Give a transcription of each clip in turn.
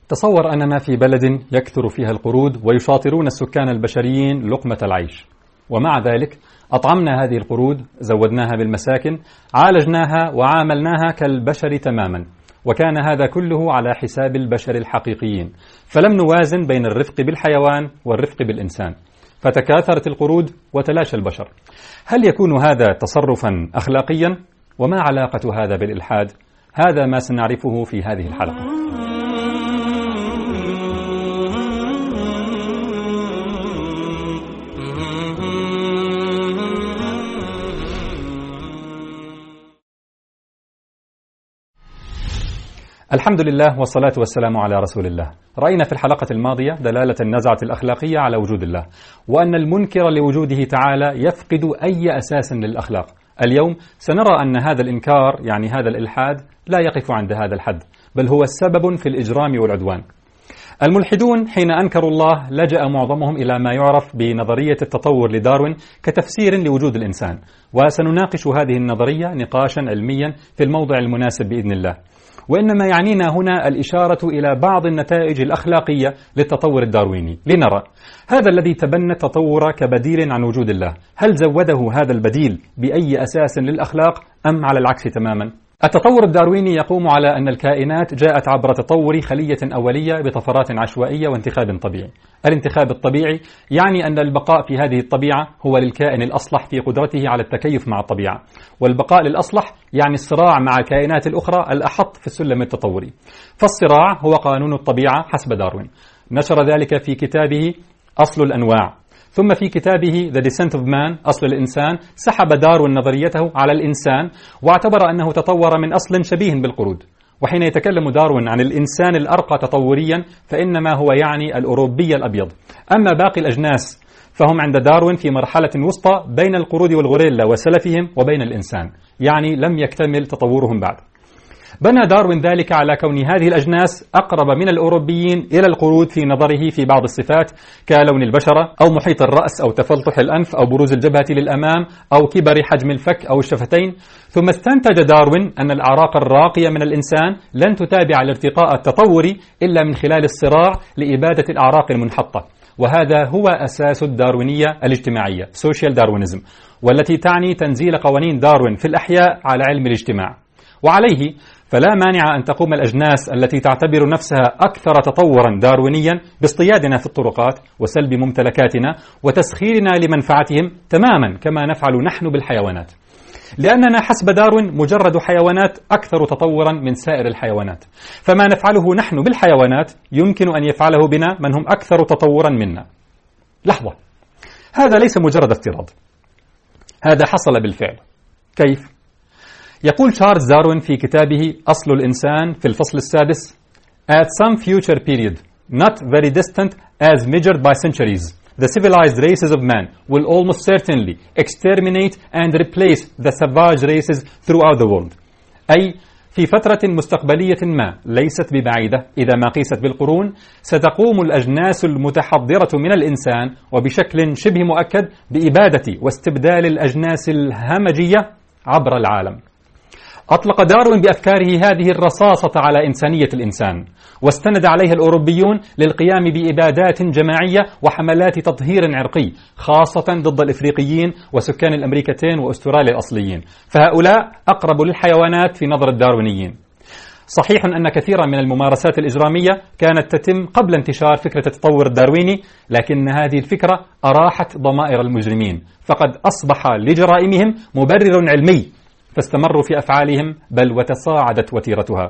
تصور أننا في بلد يكثر فيها القرود ويشاطرون السكان البشريين لقمة العيش، ومع ذلك أطعمنا هذه القرود، زودناها بالمساكن، عالجناها وعاملناها كالبشر تماما، وكان هذا كله على حساب البشر الحقيقيين، فلم نوازن بين الرفق بالحيوان والرفق بالإنسان، فتكاثرت القرود وتلاشى البشر. هل يكون هذا تصرفا أخلاقيا؟ وما علاقة هذا بالإلحاد؟ هذا ما سنعرفه في هذه الحلقة. الحمد لله والصلاة والسلام على رسول الله. رأينا في الحلقة الماضية دلالة النزعة الأخلاقية على وجود الله، وأن المنكر لوجوده تعالى يفقد أي أساس للأخلاق. اليوم سنرى أن هذا الإنكار، يعني هذا الإلحاد، لا يقف عند هذا الحد، بل هو السبب في الإجرام والعدوان. الملحدون حين أنكروا الله لجأ معظمهم إلى ما يعرف بنظرية التطور لداروين كتفسير لوجود الإنسان، وسنناقش هذه النظرية نقاشا علميا في الموضع المناسب بإذن الله. وإنما يعنينا هنا الإشارة إلى بعض النتائج الأخلاقية للتطور الدارويني، لنرى هذا الذي تبنى التطور كبديل عن وجود الله، هل زوده هذا البديل بأي أساس للأخلاق أم على العكس تماما؟ التطور الدارويني يقوم على أن الكائنات جاءت عبر تطور خلية أولية بطفرات عشوائية وانتخاب طبيعي. الانتخاب الطبيعي يعني أن البقاء في هذه الطبيعة هو للكائن الأصلح في قدرته على التكيف مع الطبيعة، والبقاء للأصلح يعني الصراع مع الكائنات الأخرى الأحط في السلم التطوري. فالصراع هو قانون الطبيعة حسب داروين، نشر ذلك في كتابه أصل الأنواع. ثم في كتابه The Descent of Man أصل الإنسان سحب داروين نظريته على الإنسان واعتبر أنه تطور من أصل شبيه بالقرود. وحين يتكلم داروين عن الإنسان الأرقى تطوريا فإنما هو يعني الأوروبي الأبيض. أما باقي الأجناس فهم عند داروين في مرحلة وسطى بين القرود والغوريلا وسلفهم وبين الإنسان، يعني لم يكتمل تطورهم بعد. بنى داروين ذلك على كون هذه الأجناس أقرب من الأوروبيين إلى القرود في نظره في بعض الصفات كلون البشرة أو محيط الرأس أو تفلطح الأنف أو بروز الجبهة للأمام أو كبر حجم الفك أو الشفتين. ثم استنتج داروين أن الأعراق الراقية من الإنسان لن تتابع الارتقاء التطوري إلا من خلال الصراع لإبادة الأعراق المنحطة، وهذا هو أساس الداروينية الاجتماعية Social Darwinism، والتي تعني تنزيل قوانين داروين في الأحياء على علم الاجتماع. وعليه فلا مانع أن تقوم الأجناس التي تعتبر نفسها أكثر تطورا داروينيا باصطيادنا في الطرقات وسلب ممتلكاتنا وتسخيرنا لمنفعتهم تماما كما نفعل نحن بالحيوانات، لأننا حسب داروين مجرد حيوانات أكثر تطورا من سائر الحيوانات، فما نفعله نحن بالحيوانات يمكن أن يفعله بنا من هم أكثر تطورا منا. لحظة، هذا ليس مجرد افتراض، هذا حصل بالفعل. كيف؟ يقول تشارلز داروين في كتابه أصل الإنسان في الفصل السادس: At some future period, not very distant as measured by centuries, the civilized races of man will almost certainly exterminate and replace the savage races throughout the world. أي في فترة مستقبلية ما ليست ببعيدة إذا ما قيست بالقرون ستقوم الأجناس المتحضرة من الإنسان وبشكل شبه مؤكد بإبادة واستبدال الأجناس الهمجية عبر العالم. أطلق داروين بأفكاره هذه الرصاصة على إنسانية الإنسان، واستند عليها الأوروبيون للقيام بإبادات جماعية وحملات تطهير عرقي خاصة ضد الإفريقيين وسكان الأمريكتين وأستراليا الأصليين، فهؤلاء أقرب للحيوانات في نظر الداروينيين. صحيح أن كثيرا من الممارسات الإجرامية كانت تتم قبل انتشار فكرة التطور الدارويني، لكن هذه الفكرة أراحت ضمائر المجرمين، فقد أصبح لجرائمهم مبرر علمي فاستمروا في أفعالهم بل وتصاعدت وتيرتها.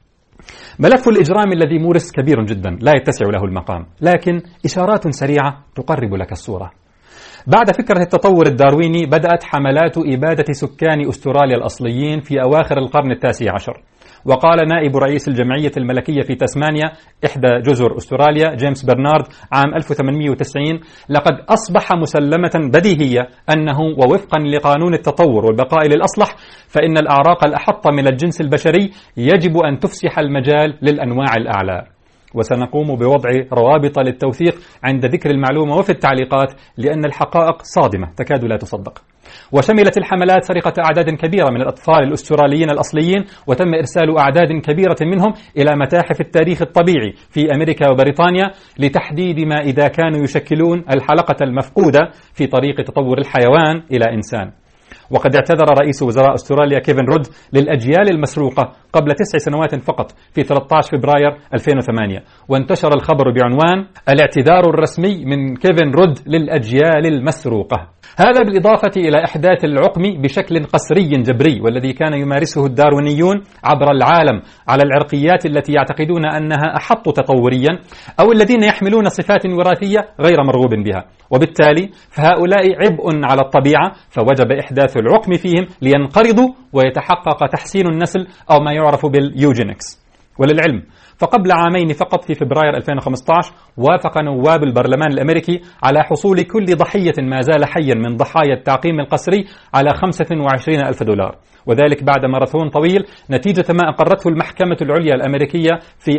ملف الإجرام الذي مورس كبير جدا لا يتسع له المقام، لكن إشارات سريعة تقرب لك الصورة. بعد فكرة التطور الدارويني بدأت حملات إبادة سكان أستراليا الأصليين في أواخر القرن التاسع عشر، وقال نائب رئيس الجمعية الملكية في تسمانيا إحدى جزر أستراليا جيمس برنارد عام 1890: لقد أصبح مسلمة بديهية أنه ووفقا لقانون التطور والبقاء للأصلح فإن الأعراق الأحط من الجنس البشري يجب أن تفسح المجال للأنواع الأعلى. وسنقوم بوضع روابط للتوثيق عند ذكر المعلومة وفي التعليقات، لأن الحقائق صادمة تكاد لا تصدق. وشملت الحملات سرقة أعداد كبيرة من الأطفال الأستراليين الأصليين، وتم إرسال أعداد كبيرة منهم إلى متاحف التاريخ الطبيعي في أمريكا وبريطانيا لتحديد ما إذا كانوا يشكلون الحلقة المفقودة في طريق تطور الحيوان إلى إنسان. وقد اعتذر رئيس وزراء أستراليا كيفن رود للأجيال المسروقة قبل 9 سنوات فقط في 13 فبراير 2008، وانتشر الخبر بعنوان الاعتذار الرسمي من كيفن رود للأجيال المسروقة. هذا بالإضافة إلى إحداث العقم بشكل قسري جبري، والذي كان يمارسه الداروينيون عبر العالم على العرقيات التي يعتقدون أنها أحط تطوريا أو الذين يحملون صفات وراثية غير مرغوب بها، وبالتالي فهؤلاء عبء على الطبيعة، فوجب إحداث العقم فيهم لينقرضوا ويتحقق تحسين النسل أو ما يعرف باليوجينكس. وللعلم فقبل عامين فقط في فبراير 2015 وافق نواب البرلمان الأمريكي على حصول كل ضحية ما زال حيا من ضحايا التعقيم القسري على $25,000، وذلك بعد ماراثون طويل نتيجة ما أقرته المحكمة العليا الأمريكية في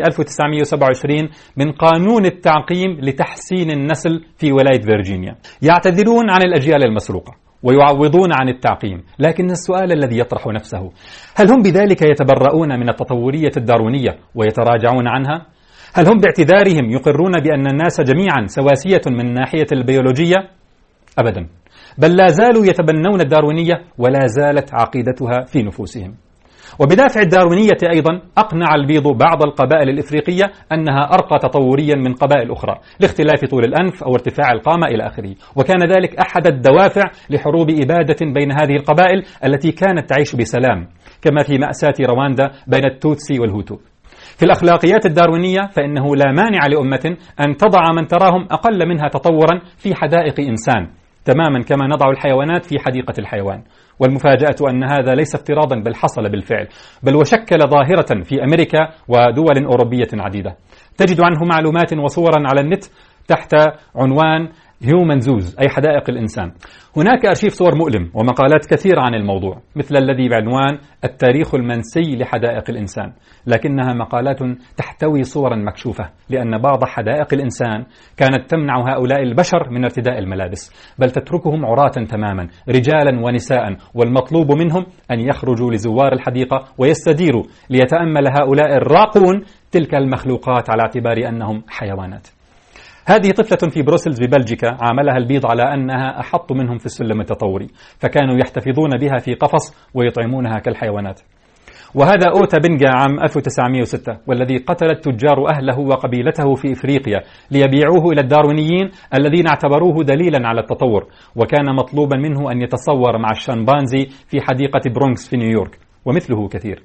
1927 من قانون التعقيم لتحسين النسل في ولاية فيرجينيا. يعتذرون عن الأجيال المسروقة ويعوضون عن التعقيم، لكن السؤال الذي يطرح نفسه: هل هم بذلك يتبرؤون من التطورية الداروينية ويتراجعون عنها؟ هل هم باعتذارهم يقرون بأن الناس جميعا سواسية من الناحية البيولوجية؟ أبدا، بل لا زالوا يتبنون الداروينية ولا زالت عقيدتها في نفوسهم. وبدافع الداروينية أيضا أقنع البيض بعض القبائل الإفريقية أنها أرقى تطوريا من قبائل أخرى لاختلاف طول الأنف أو ارتفاع القامة إلى آخره، وكان ذلك أحد الدوافع لحروب إبادة بين هذه القبائل التي كانت تعيش بسلام، كما في مأساة رواندا بين التوتسي والهوتو. في الأخلاقيات الداروينية فإنه لا مانع لأمة أن تضع من تراهم أقل منها تطورا في حدائق إنسان، تماما كما نضع الحيوانات في حديقة الحيوان. والمفاجأة أن هذا ليس افتراضا بل حصل بالفعل، بل وشكل ظاهرة في أمريكا ودول أوروبية عديدة. تجد عنه معلومات وصورا على النت تحت عنوان هيومن زوز، أي حدائق الإنسان. هناك أرشيف صور مؤلم ومقالات كثيرة عن الموضوع، مثل الذي بعنوان التاريخ المنسي لحدائق الإنسان، لكنها مقالات تحتوي صورا مكشوفة، لأن بعض حدائق الإنسان كانت تمنع هؤلاء البشر من ارتداء الملابس، بل تتركهم عراة تماما رجالا ونساء، والمطلوب منهم أن يخرجوا لزوار الحديقة ويستديروا ليتأمل هؤلاء الراقون تلك المخلوقات على اعتبار أنهم حيوانات. هذه طفلة في بروسلز ببلجيكا عاملها البيض على أنها أحط منهم في السلم التطوري، فكانوا يحتفظون بها في قفص ويطعمونها كالحيوانات. وهذا أوتا بنجا عام 1906، والذي قتل التجار أهله وقبيلته في إفريقيا ليبيعوه إلى الداروينيين الذين اعتبروه دليلا على التطور، وكان مطلوبا منه أن يتصور مع الشمبانزي في حديقة برونكس في نيويورك، ومثله كثير.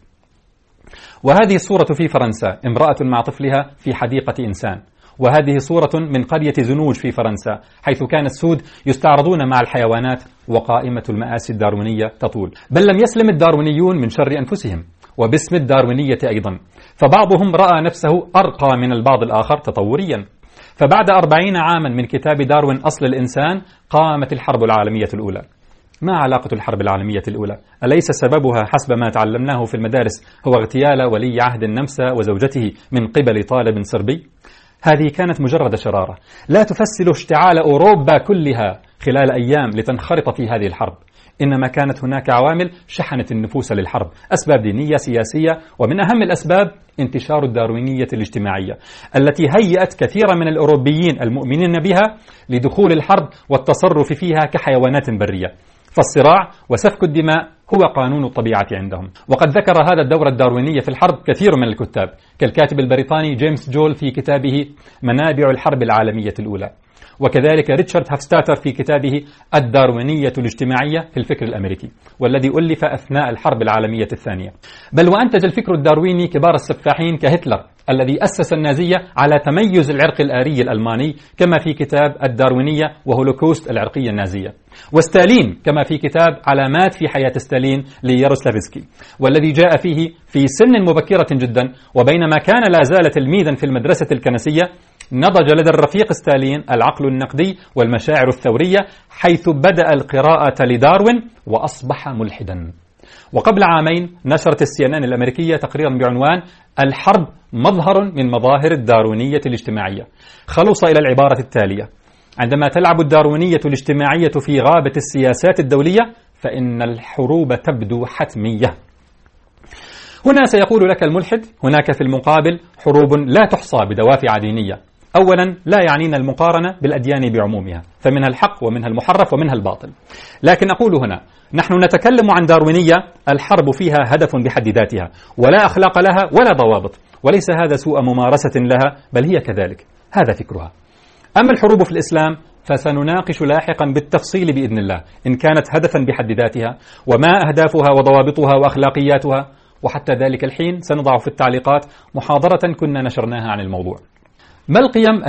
وهذه الصورة في فرنسا، امرأة مع طفلها في حديقة إنسان. وهذه صورة من قرية زنوج في فرنسا، حيث كان السود يستعرضون مع الحيوانات، وقائمة المآسي الداروينية تطول. بل لم يسلم الداروينيون من شر أنفسهم، وباسم الداروينية أيضا، فبعضهم رأى نفسه أرقى من البعض الآخر تطوريا. فبعد 40 عاما من كتاب داروين أصل الإنسان قامت الحرب العالمية الأولى. ما علاقة الحرب العالمية الأولى؟ أليس سببها حسب ما تعلمناه في المدارس هو اغتيال ولي عهد النمسا وزوجته من قبل طالب صربي؟ هذه كانت مجرد شرارة لا تفسر اشتعال أوروبا كلها خلال أيام لتنخرط في هذه الحرب، إنما كانت هناك عوامل شحنت النفوس للحرب، أسباب دينية سياسية، ومن أهم الأسباب انتشار الداروينية الاجتماعية التي هيأت كثيرا من الأوروبيين المؤمنين بها لدخول الحرب والتصرف فيها كحيوانات برية. فالصراع وسفك الدماء هو قانون الطبيعة عندهم. وقد ذكر هذا الدور الدارويني في الحرب كثير من الكتاب، كالكاتب البريطاني جيمس جول في كتابه منابع الحرب العالمية الأولى، وكذلك ريتشارد هافستاتر في كتابه الداروينية الاجتماعية في الفكر الأمريكي، والذي ألف أثناء الحرب العالمية الثانية. بل وأنتج الفكر الدارويني كبار السفاحين كهتلر الذي أسس النازية على تميز العرق الآري الألماني، كما في كتاب الداروينية وهولوكوست العرقية النازية، وستالين كما في كتاب علامات في حياة ستالين لياروسلافسكي، والذي جاء فيه في سن مبكرة جدا، وبينما كان لا زال تلميذا في المدرسة الكنسية نضج لدى الرفيق ستالين العقل النقدي والمشاعر الثورية، حيث بدأ القراءة لداروين وأصبح ملحدا. وقبل عامين نشرت CNN الأمريكية تقريرا بعنوان الحرب مظهر من مظاهر الداروينية الاجتماعية. خلص إلى العبارة التالية: عندما تلعب الداروينية الاجتماعية في غابة السياسات الدولية فإن الحروب تبدو حتمية. هنا سيقول لك الملحد: هناك في المقابل حروب لا تحصى بدوافع دينية. أولا، لا يعنينا المقارنة بالأديان بعمومها، فمنها الحق ومنها المحرف ومنها الباطل. لكن أقول هنا: نحن نتكلم عن داروينية الحرب فيها هدف بحد ذاتها، ولا أخلاق لها ولا ضوابط، وليس هذا سوء ممارسة لها، بل هي كذلك، هذا فكرها. أما الحروب في الإسلام فسنناقش لاحقا بالتفصيل بإذن الله إن كانت هدفا بحد ذاتها، وما أهدافها وضوابطها وأخلاقياتها، وحتى ذلك الحين سنضع في التعليقات محاضرة كنا نشرناها عن الموضوع. ما القيم